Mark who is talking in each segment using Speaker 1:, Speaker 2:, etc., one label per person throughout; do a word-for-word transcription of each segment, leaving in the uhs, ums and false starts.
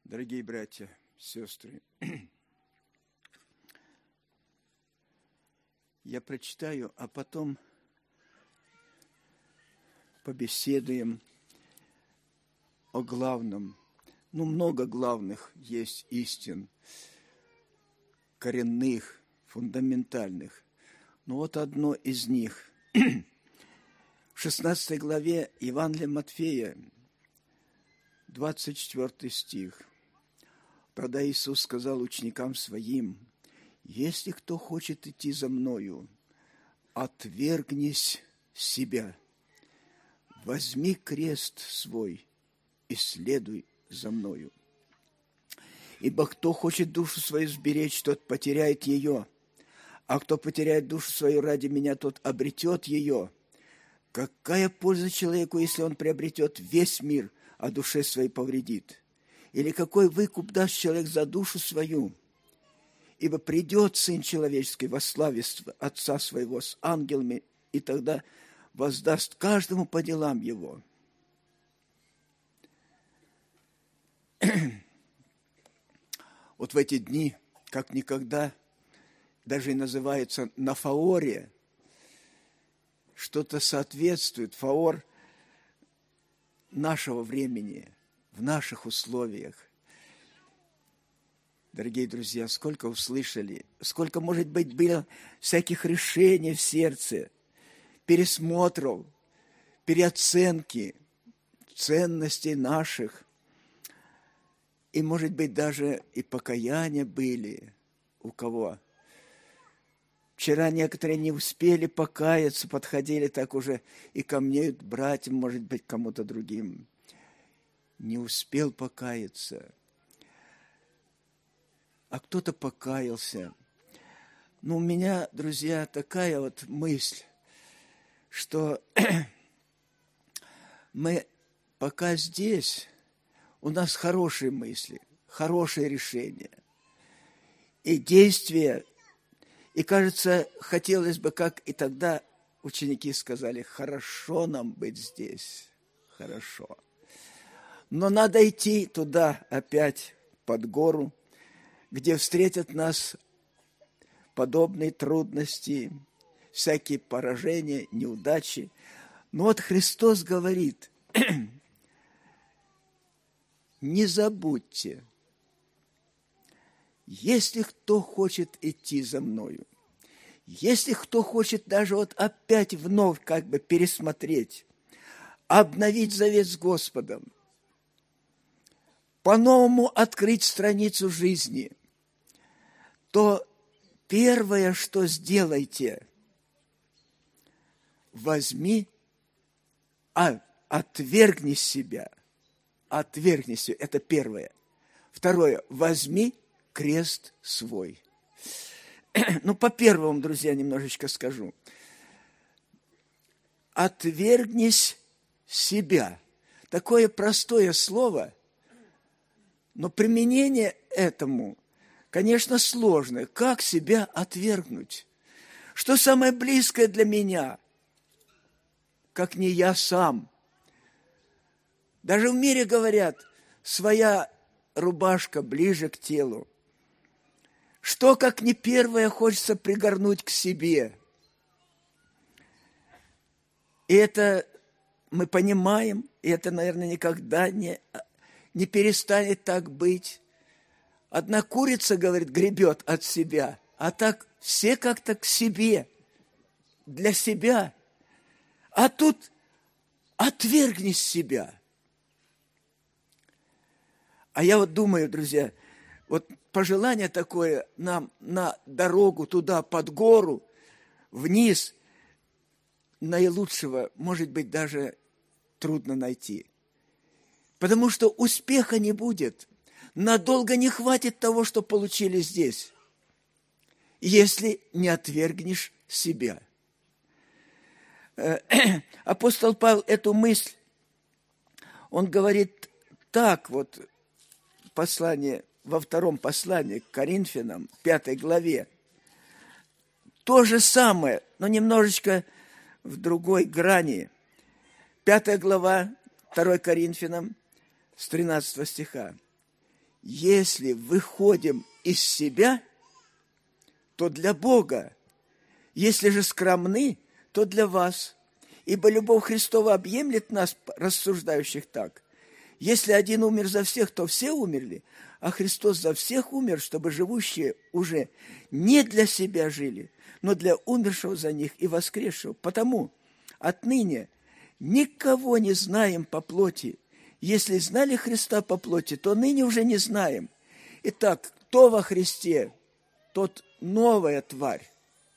Speaker 1: Дорогие братья, сестры, я прочитаю, а потом побеседуем о главном. Ну, много главных есть истин, коренных, фундаментальных. Но вот одно из них. В шестнадцатой главе Евангелия Матфея, двадцать четвёртый стих. Тогда Иисус сказал ученикам Своим: «Если кто хочет идти за Мною, отвергнись себя, возьми крест свой и следуй за Мною. Ибо кто хочет душу свою сберечь, тот потеряет ее, а кто потеряет душу свою ради Меня, тот обретет ее. Какая польза человеку, если он приобретет весь мир, а душе своей повредит? Или какой выкуп даст человек за душу свою? Ибо придет Сын Человеческий во славе Отца Своего с ангелами, и тогда воздаст каждому по делам его». Вот в эти дни, как никогда, даже и называется на фаоре, что-то соответствует, фаор нашего времени, в наших условиях. Дорогие друзья, сколько услышали, сколько, может быть, было всяких решений в сердце, пересмотров, переоценки ценностей наших. И, может быть, даже и покаяния были у кого. Вчера некоторые не успели покаяться, подходили так уже и ко мне, братьям, может быть, кому-то другим. Не успел покаяться. А кто-то покаялся. Но у меня, друзья, такая вот мысль, что мы пока здесь, у нас хорошие мысли, хорошие решения и действия. И, кажется, хотелось бы, как и тогда ученики сказали: хорошо нам быть здесь, хорошо. Но надо идти туда опять, под гору, где встретят нас подобные трудности, всякие поражения, неудачи. Но вот Христос говорит: не забудьте, если кто хочет идти за Мною, если кто хочет даже вот опять вновь как бы пересмотреть, обновить завет с Господом, по-новому открыть страницу жизни, то первое, что сделайте, возьми, а, отвергни себя, отвергни себя, это первое. Второе, возьми крест свой. Ну, по первому, друзья, немножечко скажу. Отвергнись себя. Такое простое слово, но применение этому, конечно, сложное. Как себя отвергнуть? Что самое близкое для меня, как не я сам? Даже в мире говорят, своя рубашка ближе к телу. Что, как не первое, хочется пригорнуть к себе? И это мы понимаем, и это, наверное, никогда не, не перестанет так быть. Одна курица, говорит, гребет от себя, а так все как-то к себе, для себя. А тут отвергни себя. А я вот думаю, друзья, вот пожелание такое нам на дорогу туда, под гору, вниз, наилучшего, может быть, даже трудно найти. Потому что успеха не будет. Надолго не хватит того, что получили здесь, если не отвергнешь себя. Апостол Павел эту мысль, он говорит так вот, послание, во втором послании к Коринфянам, пятой главе. То же самое, но немножечко в другой грани. Пятая глава, второе Коринфянам, с тринадцатого стиха. если выходим из себя, то для Бога. Если же скромны, то для вас. Ибо любовь Христова объемлет нас, рассуждающих так. Если один умер за всех, то все умерли, а Христос за всех умер, чтобы живущие уже не для себя жили, но для умершего за них и воскресшего. Потому отныне никого не знаем по плоти. Если знали Христа по плоти, то ныне уже не знаем. Итак, кто во Христе, тот новая тварь.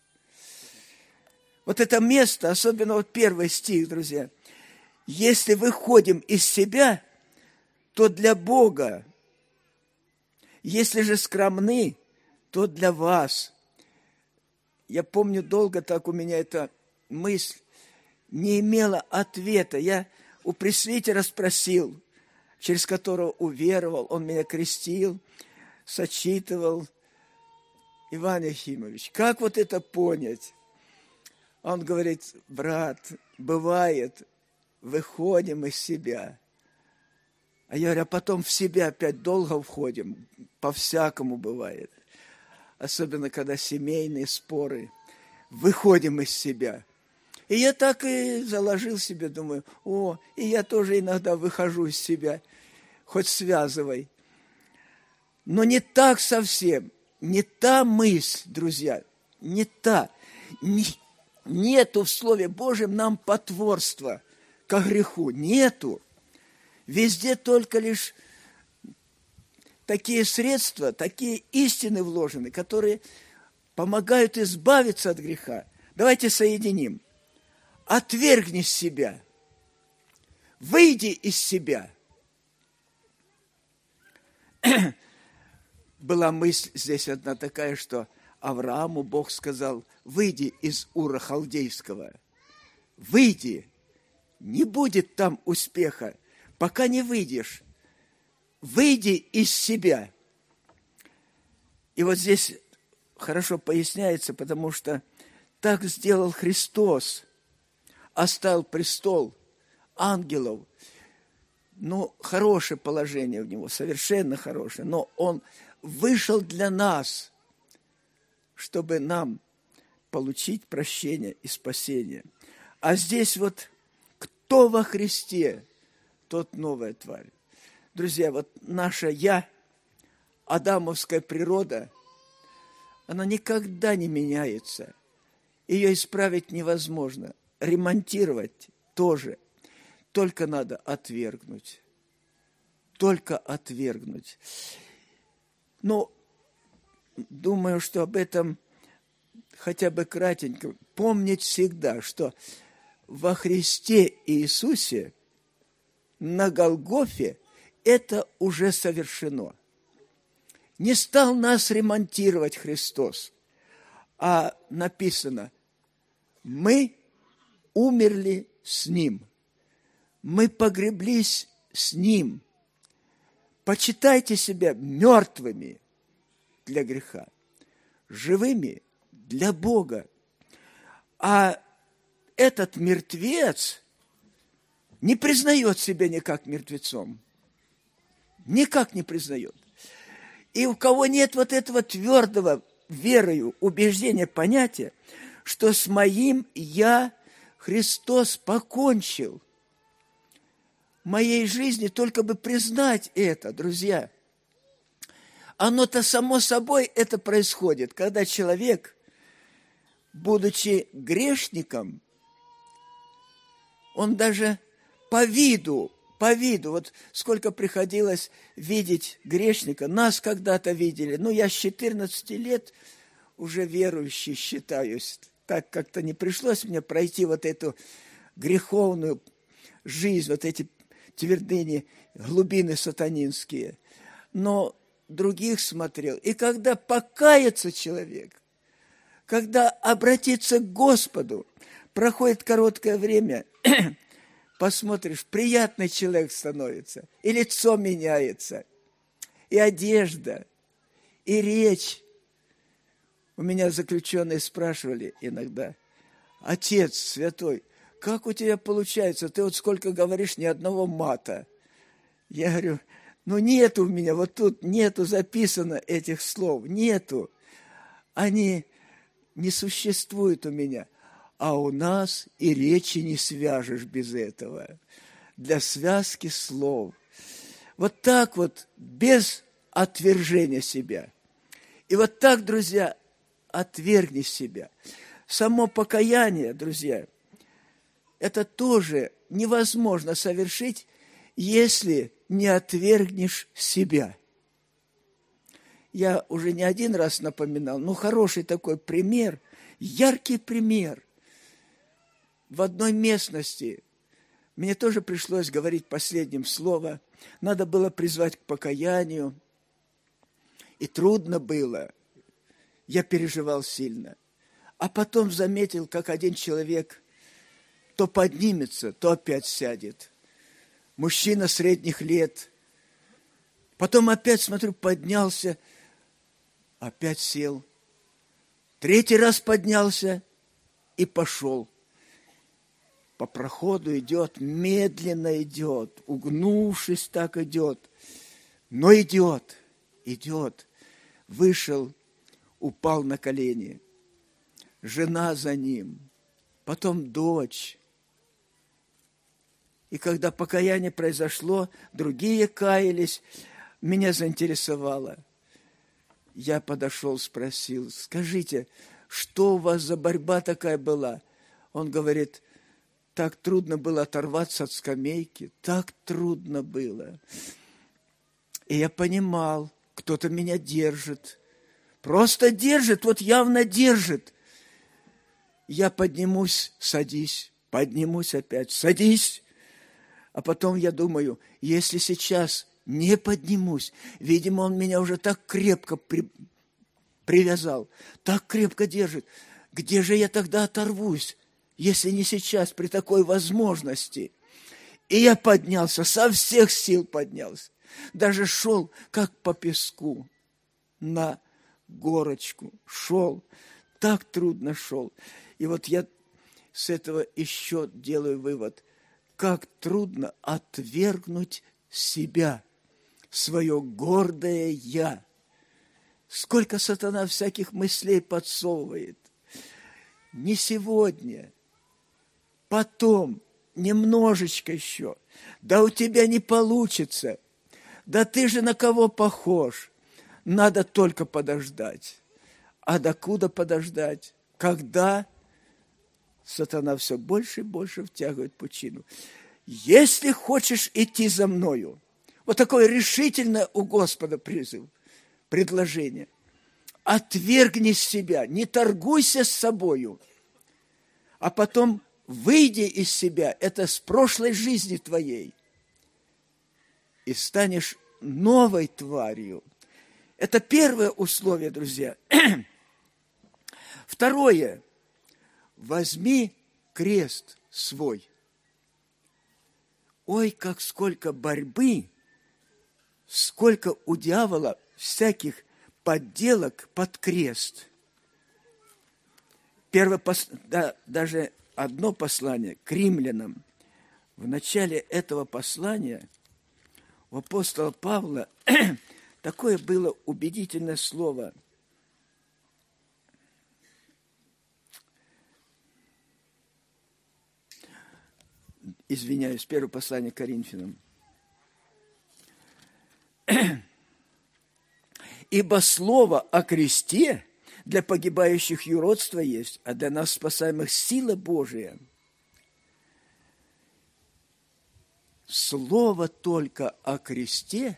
Speaker 1: Вот это место, особенно вот первый стих, друзья. Если выходим из себя, то для Бога. Если же скромны, то для вас. Я помню, долго так у меня эта мысль не имела ответа. Я у пресвитера спросил, через которого уверовал, он меня крестил, сочитывал. Иван Ефимович, как вот это понять? Он говорит: брат, бывает, выходим из себя. А я говорю, а потом в себя опять долго входим. По-всякому бывает. Особенно, когда семейные споры. Выходим из себя. И я так и заложил себе, думаю, о, и я тоже иногда выхожу из себя. Хоть связывай. Но не так совсем. Не та мысль, друзья. Не та. Не, нету в Слове Божьем нам потворства ко греху. Нету. Везде только лишь такие средства, такие истины вложены, которые помогают избавиться от греха. Давайте соединим. Отвергни себя. Выйди из себя. Была мысль здесь одна такая, что Аврааму Бог сказал: выйди из Ура Халдейского. Выйди. Не будет там успеха, пока не выйдешь. Выйди из себя. И вот здесь хорошо поясняется, потому что так сделал Христос. Оставил престол ангелов. Ну, хорошее положение у него, совершенно хорошее. Но он вышел для нас, чтобы нам получить прощение и спасение. А здесь вот кто во Христе, тот новая тварь. Друзья, вот наша «я», адамовская природа, она никогда не меняется. Ее исправить невозможно. Ремонтировать тоже. Только надо отвергнуть. Только отвергнуть. Но думаю, что об этом хотя бы кратенько помнить всегда, что во Христе Иисусе на Голгофе это уже совершено. Не стал нас ремонтировать Христос, а написано: мы умерли с Ним, мы погреблись с Ним. Почитайте себя мертвыми для греха, живыми для Бога. А этот мертвец не признает себя никак мертвецом. Никак не признает. И у кого нет вот этого твердого верою, убеждения, понятия, что с моим «я» Христос покончил. В моей жизни только бы признать это, друзья. Оно-то само собой это происходит, когда человек, будучи грешником, он даже по виду, по виду, вот сколько приходилось видеть грешника, нас когда-то видели, ну, я с четырнадцати лет уже верующий считаюсь, так как-то не пришлось мне пройти вот эту греховную жизнь, вот эти твердыни, глубины сатанинские, но других смотрел. И когда покается человек, когда обратиться к Господу, проходит короткое время, посмотришь, приятный человек становится, и лицо меняется, и одежда, и речь. У меня заключенные спрашивали иногда: отец святой, как у тебя получается? Ты вот сколько говоришь, ни одного мата. Я говорю: Но нету у меня, вот тут нету записано этих слов, нету. Они не существуют у меня. А у нас и речи не свяжешь без этого. Для связки слов. Вот так вот, без отвержения себя. И вот так, друзья, отвергни себя. Само покаяние, друзья, это тоже невозможно совершить, если не отвергнешь себя. Я уже не один раз напоминал, ну, хороший такой пример, яркий пример. В одной местности мне тоже пришлось говорить последним слово. Надо было призвать к покаянию. И трудно было. Я переживал сильно. А потом заметил, как один человек то поднимется, то опять сядет. Мужчина средних лет. Потом опять, смотрю, поднялся, опять сел. Третий раз поднялся и пошел. По проходу идет, медленно идет, угнувшись так идет. Но идет, идет. Вышел, упал на колени. Жена за ним, потом дочь. И когда покаяние произошло, другие каялись, меня заинтересовало. Я подошел, спросил, скажите, что у вас за борьба такая была? Он говорит, так трудно было оторваться от скамейки, так трудно было. И я понимал, кто-то меня держит. Просто держит, вот явно держит. Я поднимусь, садись, поднимусь опять, садись. А потом я думаю, если сейчас не поднимусь, видимо, он меня уже так крепко при, привязал, так крепко держит. Где же я тогда оторвусь, если не сейчас, при такой возможности? И я поднялся, со всех сил поднялся. Даже шел, как по песку, на горочку. Шел, так трудно шел. И вот я с этого еще делаю вывод. Как трудно отвергнуть себя, свое гордое «я». Сколько сатана всяких мыслей подсовывает. Не сегодня, потом, немножечко еще. Да у тебя не получится. Да ты же на кого похож? Надо только подождать. А докуда подождать? Когда сатана все больше и больше втягивает пучину. Если хочешь идти за мною, вот такое решительное у Господа призыв, предложение. Отвергни себя, не торгуйся с собою, а потом выйди из себя, это с прошлой жизни твоей, и станешь новой тварью. Это первое условие, друзья. Второе. Возьми крест свой. Ой, как сколько борьбы, сколько у дьявола всяких подделок под крест. Первое, да, даже одно послание к римлянам. В начале этого послания у апостола Павла такое было убедительное слово. Извиняюсь, первое послание к Коринфянам. Ибо слово о кресте для погибающих юродство есть, а для нас спасаемых сила Божия. Слово только о кресте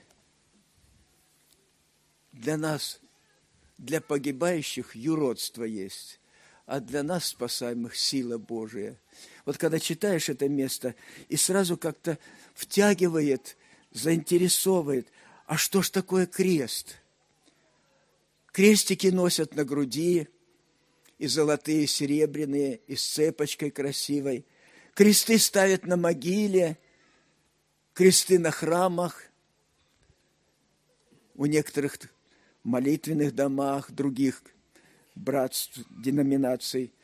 Speaker 1: для нас, для погибающих юродство есть, а для нас спасаемых сила Божия. Вот когда читаешь это место, и сразу как-то втягивает, заинтересовывает, а что ж такое крест? Крестики носят на груди, и золотые, и серебряные, и с цепочкой красивой. Кресты ставят на могиле, кресты на храмах, у некоторых молитвенных домах, других братств, деноминаций.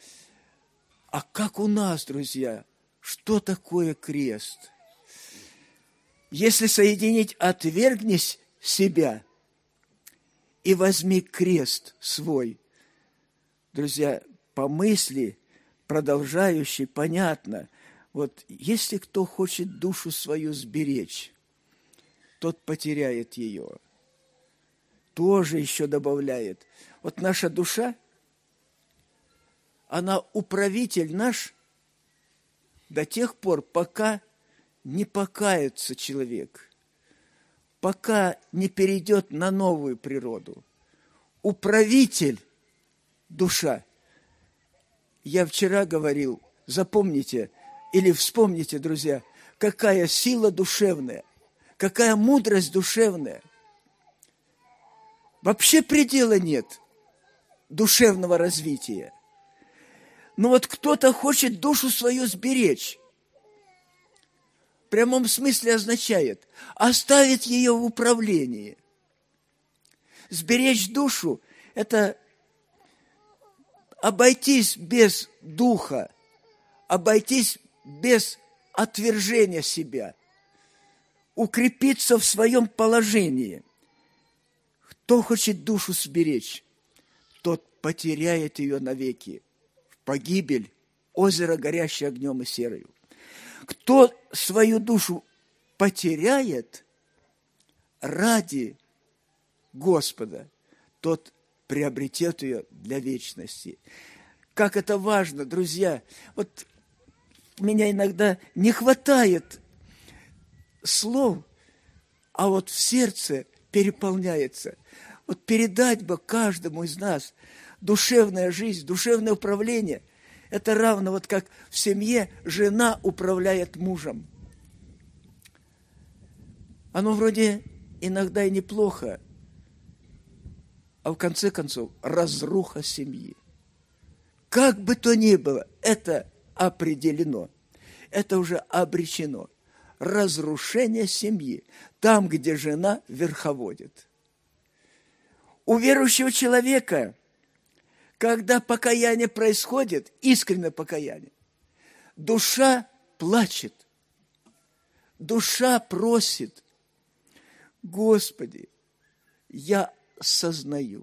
Speaker 1: А как у нас, друзья, что такое крест? Если соединить «отвергнись себя» и возьми крест свой, друзья, по мысли продолжающей, понятно, вот если кто хочет душу свою сберечь, тот потеряет ее. Тоже еще добавляет. Вот наша душа, она управитель наш до тех пор, пока не покается человек, пока не перейдет на новую природу. Управитель душа. Я вчера говорил, запомните или вспомните, друзья, какая сила душевная, какая мудрость душевная. Вообще предела нет душевного развития. Но вот кто-то хочет душу свою сберечь. В прямом смысле означает оставить ее в управлении. Сберечь душу – это обойтись без духа, обойтись без отвержения себя, укрепиться в своем положении. Кто хочет душу сберечь, тот потеряет ее навеки, в погибель, озеро, горящее огнем и серою. Кто свою душу потеряет ради Господа, тот приобретет ее для вечности. Как это важно, друзья! Вот меня иногда не хватает слов, а вот в сердце переполняется. Вот передать бы каждому из нас душевная жизнь, душевное управление. Это равно вот как в семье жена управляет мужем. Оно вроде иногда и неплохо, а в конце концов разруха семьи. Как бы то ни было, это определено, это уже обречено. Разрушение семьи, там, где жена верховодит. У верующего человека, когда покаяние происходит, искреннее покаяние, душа плачет, душа просит: Господи, я сознаю,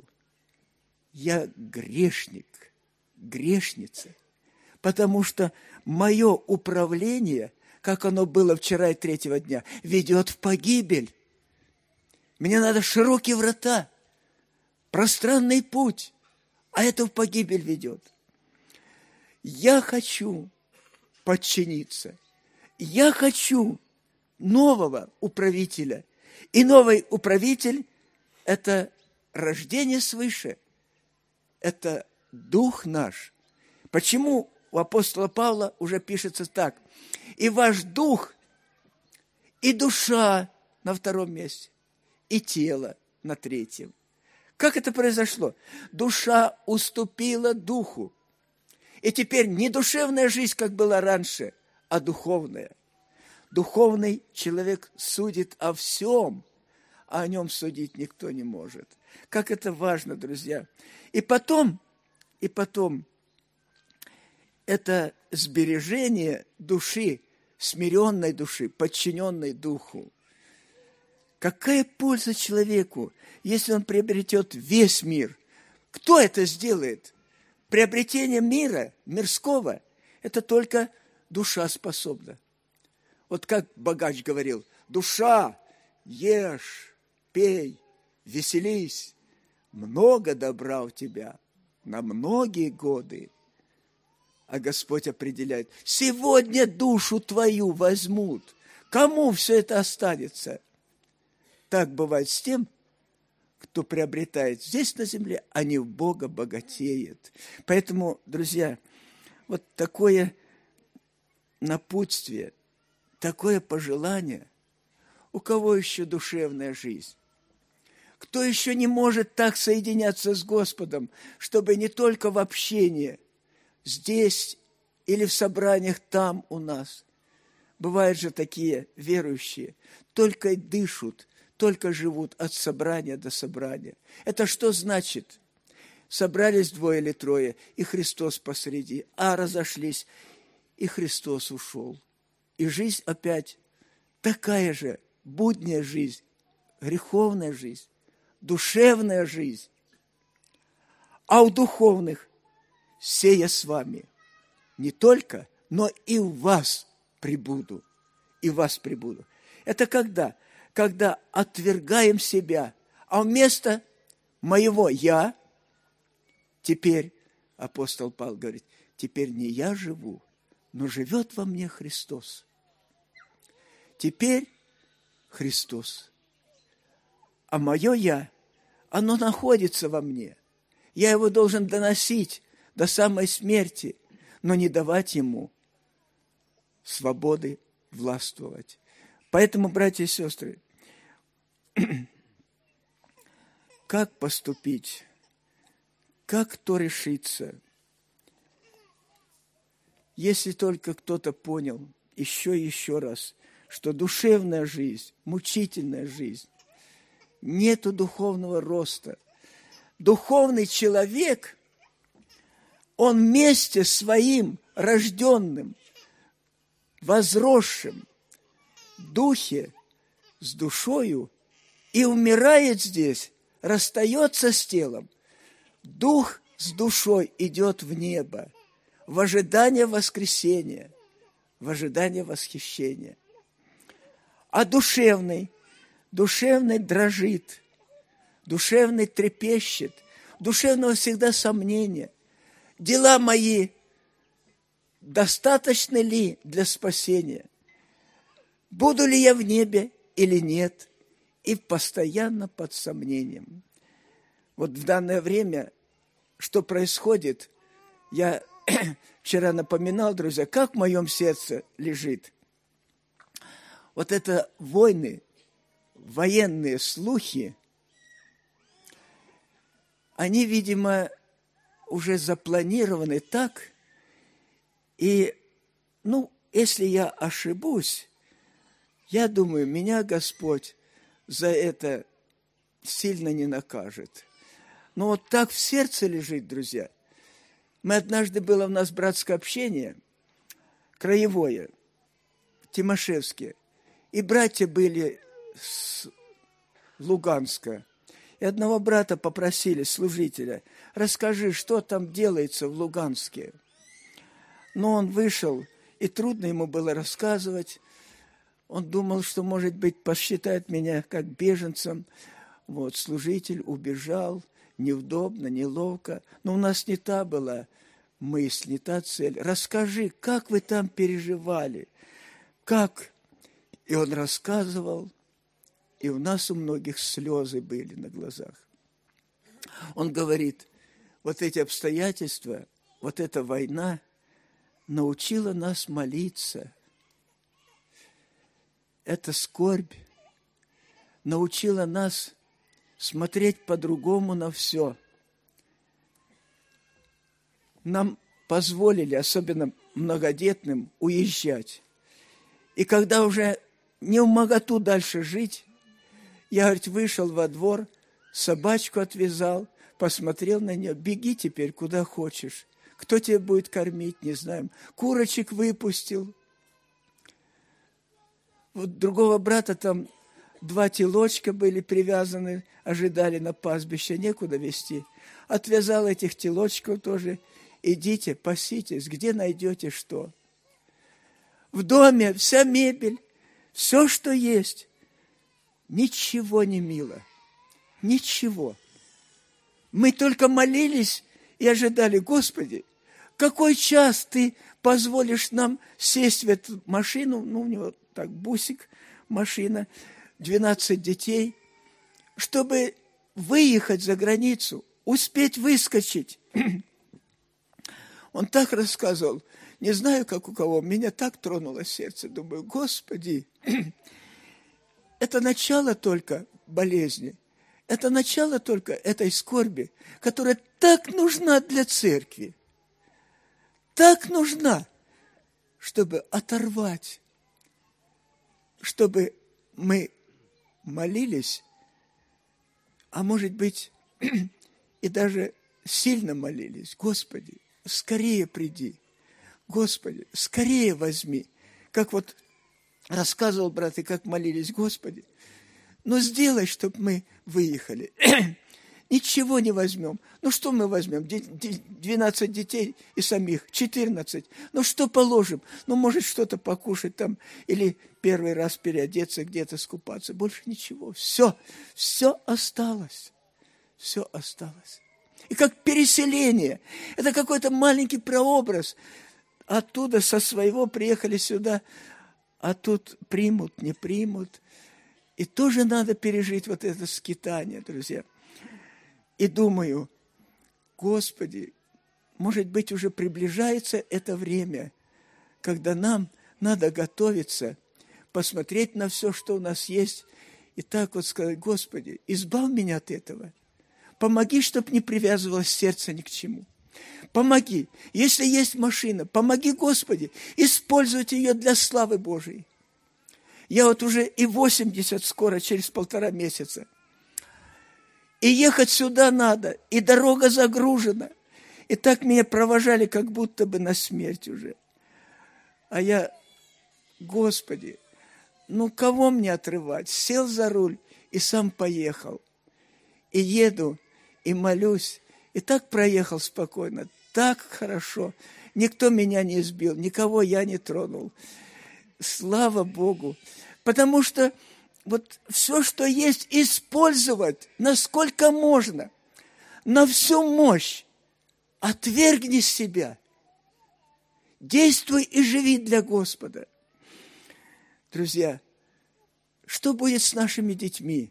Speaker 1: я грешник, грешница, потому что мое управление, как оно было вчера и третьего дня, ведет в погибель. Мне надо широкие врата, пространный путь, а это в погибель ведет. Я хочу подчиниться. Я хочу нового управителя. И новый управитель – это рождение свыше. Это дух наш. Почему у апостола Павла уже пишется так: и ваш дух, и душа на втором месте, и тело на третьем. Как это произошло? Душа уступила духу. И теперь не душевная жизнь, как была раньше, а духовная. Духовный человек судит о всем, а о нем судить никто не может. Как это важно, друзья. И потом, и потом, это сбережение души, смиренной души, подчиненной духу. Какая польза человеку, если он приобретет весь мир? Кто это сделает? Приобретение мира, мирского, это только душа способна. Вот как богач говорил: душа, ешь, пей, веселись, много добра у тебя на многие годы. А Господь определяет: сегодня душу твою возьмут. Кому все это останется? Так бывает с тем, кто приобретает здесь на земле, а не в Бога богатеет. Поэтому, друзья, вот такое напутствие, такое пожелание: у кого еще душевная жизнь? Кто еще не может так соединяться с Господом, чтобы не только в общении, здесь или в собраниях там у нас. Бывают же такие верующие, только и дышат, только живут от собрания до собрания. Это что значит? Собрались двое или трое, и Христос посреди, а разошлись, и Христос ушел. И жизнь опять такая же будняя жизнь, греховная жизнь, душевная жизнь. А у духовных сея с вами не только, но и в вас пребуду, и в вас пребуду. Это когда? Когда отвергаем себя, а вместо моего «я» теперь, апостол Павел говорит, теперь не я живу, но живет во мне Христос. Теперь Христос. А мое «я», оно находится во мне. Я его должен доносить до самой смерти, но не давать ему свободы властвовать. Поэтому, братья и сестры, как поступить? Как кто решится? Если только кто-то понял еще и еще раз, что душевная жизнь, мучительная жизнь, нету духовного роста. Духовный человек, он вместе с своим рожденным, возросшим духе, с душою, и умирает здесь, расстается с телом. Дух с душой идет в небо, в ожидание воскресения, в ожидание восхищения. А душевный, душевный дрожит, душевный трепещет, душевного всегда сомнения. Дела мои достаточны ли для спасения? Буду ли я в небе или нет? И постоянно под сомнением. Вот в данное время, что происходит, я вчера напоминал, друзья, как в моем сердце лежит. Вот это войны, военные слухи, они, видимо, уже запланированы так, и, ну, если я ошибусь, я думаю, меня Господь за это сильно не накажет. Но вот так в сердце лежит, друзья. Мы однажды, было у нас братское общение, краевое, в Тимошевске, и братья были с Луганска. И одного брата попросили, служителя, расскажи, что там делается в Луганске. Но он вышел, и трудно ему было рассказывать. Он думал, что, может быть, посчитает меня как беженцем. Вот, служитель убежал, неудобно, неловко. Но у нас не та была мысль, не та цель. Расскажи, как вы там переживали? Как? И он рассказывал, и у нас у многих слезы были на глазах. Он говорит, вот эти обстоятельства, вот эта война научила нас молиться. Эта скорбь научила нас смотреть по-другому на все. Нам позволили, особенно многодетным, уезжать. И когда уже не в моготу дальше жить, я, говорит, вышел во двор, собачку отвязал, посмотрел на нее, беги теперь куда хочешь. Кто тебя будет кормить, не знаем. Курочек выпустил. Вот другого брата там два телочка были привязаны, ожидали на пастбище, некуда везти. Отвязал этих телочков тоже. Идите, паситесь, где найдете что. В доме вся мебель, все, что есть. Ничего не мило. Ничего. Мы только молились и ожидали, Господи, какой час Ты позволишь нам сесть в эту машину, ну, у него так бусик, машина, двенадцать детей, чтобы выехать за границу, успеть выскочить. Он так рассказывал, не знаю, как у кого, меня так тронуло сердце. Думаю, Господи, это начало только болезни, это начало только этой скорби, которая так нужна для церкви, так нужна, чтобы оторвать, чтобы мы молились, а может быть, и даже сильно молились. Господи, скорее приди. Господи, скорее возьми. Как вот рассказывал брат, и как молились: Господи, ну сделай, чтобы мы выехали. Ничего не возьмем. Ну что мы возьмем? двенадцать детей и самих, четырнадцать. Ну что положим? Ну может что-то покушать там, или первый раз переодеться, где-то скупаться. Больше ничего. Все, все осталось. Все осталось. И как переселение. Это какой-то маленький прообраз. Оттуда со своего приехали сюда, а тут примут, не примут. И тоже надо пережить вот это скитание, друзья. И думаю: Господи, может быть, уже приближается это время, когда нам надо готовиться, посмотреть на все, что у нас есть, и так вот сказать: Господи, избавь меня от этого. Помоги, чтобы не привязывалось сердце ни к чему. Помоги. Если есть машина, помоги, Господи, использовать ее для славы Божией. Я вот уже и восемьдесят скоро, через полтора месяца. И ехать сюда надо, и дорога загружена. И так меня провожали, как будто бы на смерть уже. А я: Господи, ну кого мне отрывать? Сел за руль и сам поехал. И еду, и молюсь. И так проехал спокойно, так хорошо. Никто меня не сбил, никого я не тронул. Слава Богу. Потому что вот все, что есть, использовать, насколько можно, на всю мощь. Отвергни себя. Действуй и живи для Господа. Друзья, что будет с нашими детьми?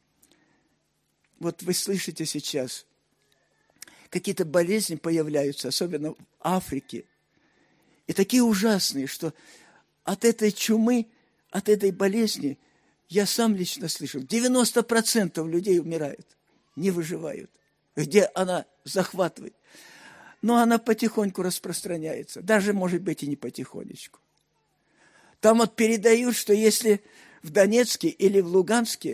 Speaker 1: Вот вы слышите сейчас, какие-то болезни появляются, особенно в Африке. И такие ужасные, что от этой чумы, от этой болезни, я сам лично слышал, девяносто процентов людей умирают, не выживают, где она захватывает. Но она потихоньку распространяется, даже, может быть, и не потихонечку. Там вот передают, что если в Донецке или в Луганске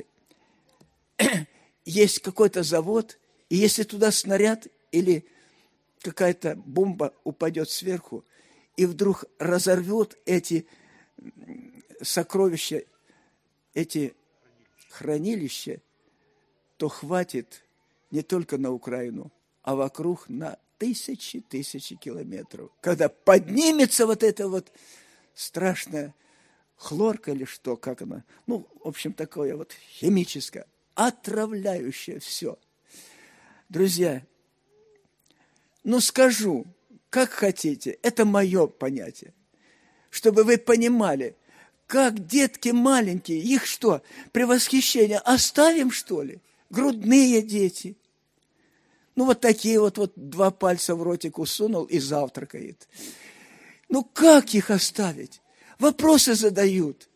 Speaker 1: есть какой-то завод, и если туда снаряд или какая-то бомба упадет сверху, и вдруг разорвет эти сокровища, эти хранилища, то хватит не только на Украину, а вокруг на тысячи, тысячи километров. Когда поднимется вот эта вот страшная хлорка или что, как она, ну, в общем, такое вот химическое, отравляющее все. Друзья, ну скажу, как хотите, это мое понятие, чтобы вы понимали, как детки маленькие, их что, при восхищении оставим, что ли? Грудные дети. Ну, вот такие вот, вот два пальца в ротик усунул и завтракает. Ну, как их оставить? Вопросы задают.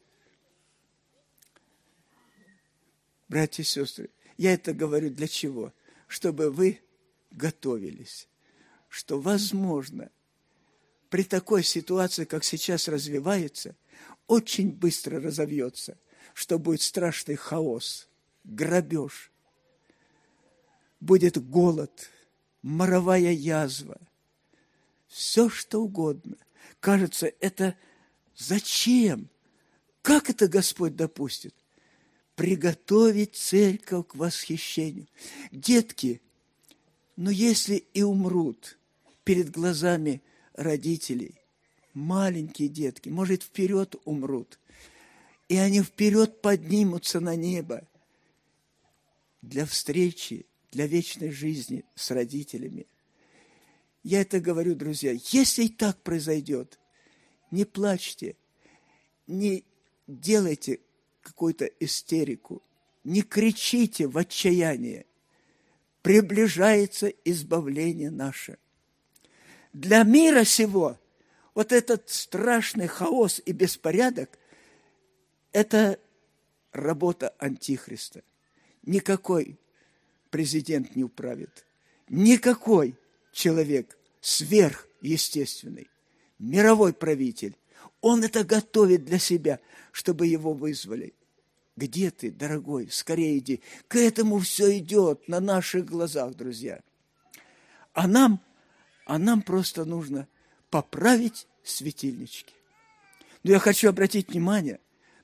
Speaker 1: Братья и сестры, я это говорю для чего? Чтобы вы готовились, что, возможно, при такой ситуации, как сейчас развивается, очень быстро разовьется, что будет страшный хаос, грабеж, будет голод, моровая язва, все что угодно. Кажется, это зачем? Как это Господь допустит? Приготовить церковь к восхищению. Детки, но если и умрут перед глазами родителей, маленькие детки, может, вперед умрут, и они вперед поднимутся на небо для встречи, для вечной жизни с родителями. Я это говорю, друзья, если и так произойдет, не плачьте, не делайте какую-то истерику, не кричите в отчаянии. Приближается избавление наше. Для мира сего вот этот страшный хаос и беспорядок – это работа Антихриста. Никакой президент не управит, никакой человек сверхъестественный, мировой правитель. Он это готовит для себя, чтобы его вызвали. Где ты, дорогой? Скорее иди. К этому все идет на наших глазах, друзья. А нам, а нам просто нужно поправить светильнички. Но я хочу обратить внимание,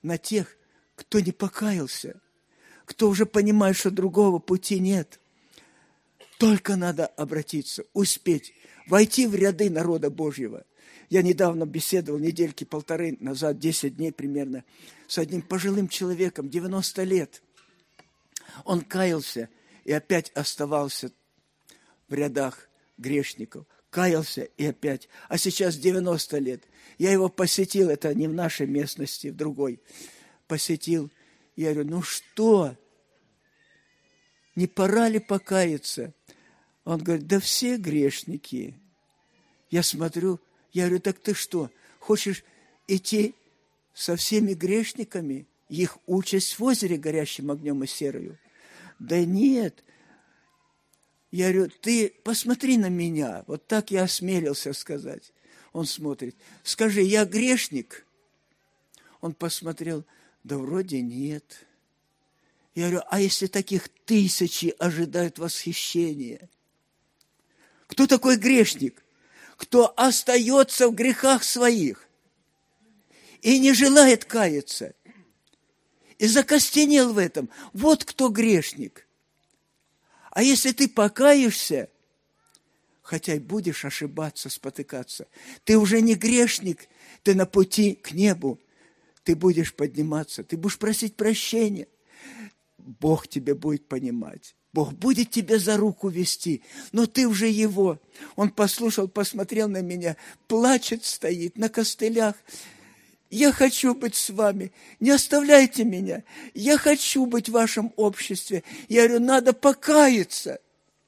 Speaker 1: на тех, кто не покаялся, кто уже понимает, что другого пути нет. Только надо обратиться, успеть, войти в ряды народа Божьего. Я недавно беседовал, недельки полторы назад, десять дней примерно, с одним пожилым человеком, девяносто лет. Он каялся и опять оставался в рядах грешников. Каялся и опять. А сейчас девяносто лет. Я его посетил, это не в нашей местности, в другой. Посетил. Я говорю, ну что? Не пора ли покаяться? Он говорит, да все грешники. Я смотрю, я говорю, так ты что, хочешь идти со всеми грешниками? Их участь в озере горящим огнем и серою? Да нет. Я говорю, ты посмотри на меня. Вот так я осмелился сказать. Он смотрит. Скажи, я грешник? Он посмотрел, да вроде нет. Я говорю, а если таких тысячи ожидают восхищения? Кто такой грешник? Кто остается в грехах своих и не желает каяться, и закостенел в этом. Вот кто грешник. А если ты покаешься, хотя и будешь ошибаться, спотыкаться, ты уже не грешник, ты на пути к небу, ты будешь подниматься, ты будешь просить прощения. Бог тебя будет понимать. Бог будет тебя за руку вести, но ты уже Его. Он послушал, посмотрел на меня, плачет, стоит на костылях. Я хочу быть с вами, не оставляйте меня. Я хочу быть в вашем обществе. Я говорю, надо покаяться.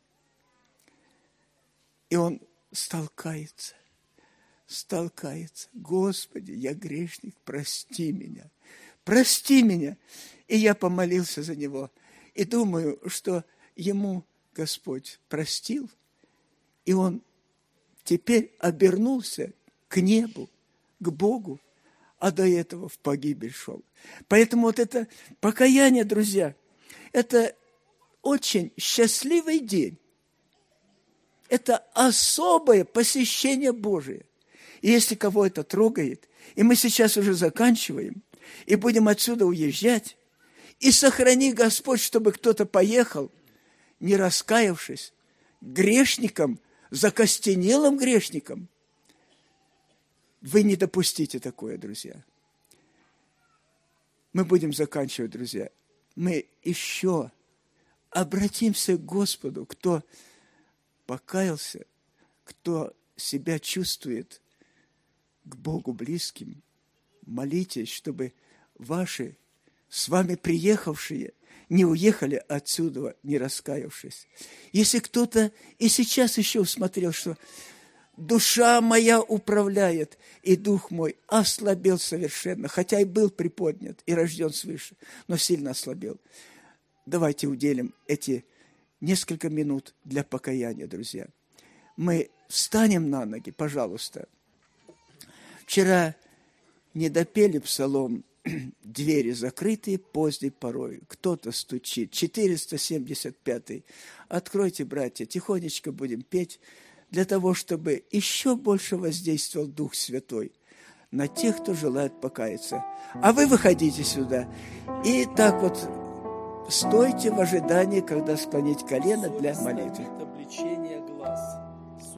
Speaker 1: И он стал каяться, стал каяться. Господи, я грешник, прости меня, прости меня. И я помолился за него. И думаю, что ему Господь простил, и он теперь обернулся к небу, к Богу, а до этого в погибель шел. Поэтому вот это покаяние, друзья, это очень счастливый день. Это особое посещение Божие. И если кого это трогает, и мы сейчас уже заканчиваем, и будем отсюда уезжать, и сохрани, Господь, чтобы кто-то поехал, не раскаявшись, грешником, закостенелым грешником. Вы не допустите такое, друзья. Мы будем заканчивать, друзья. Мы еще обратимся к Господу, кто покаялся, кто себя чувствует к Богу близким. Молитесь, чтобы ваши, с вами приехавшие, не уехали отсюда, не раскаявшись. Если кто-то и сейчас еще усмотрел, что душа моя управляет, и дух мой ослабел совершенно, хотя и был приподнят, и рожден свыше, но сильно ослабел. Давайте уделим эти несколько минут для покаяния, друзья. Мы встанем на ноги, пожалуйста. Вчера не допели псалом «Двери закрытые поздней порой». Кто-то стучит. четыреста семьдесят пятый. Откройте, братья, тихонечко будем петь, для того, чтобы еще больше воздействовал Дух Святой на тех, кто желает покаяться. А вы выходите сюда и так вот стойте в ожидании, когда склонить колено для молитвы.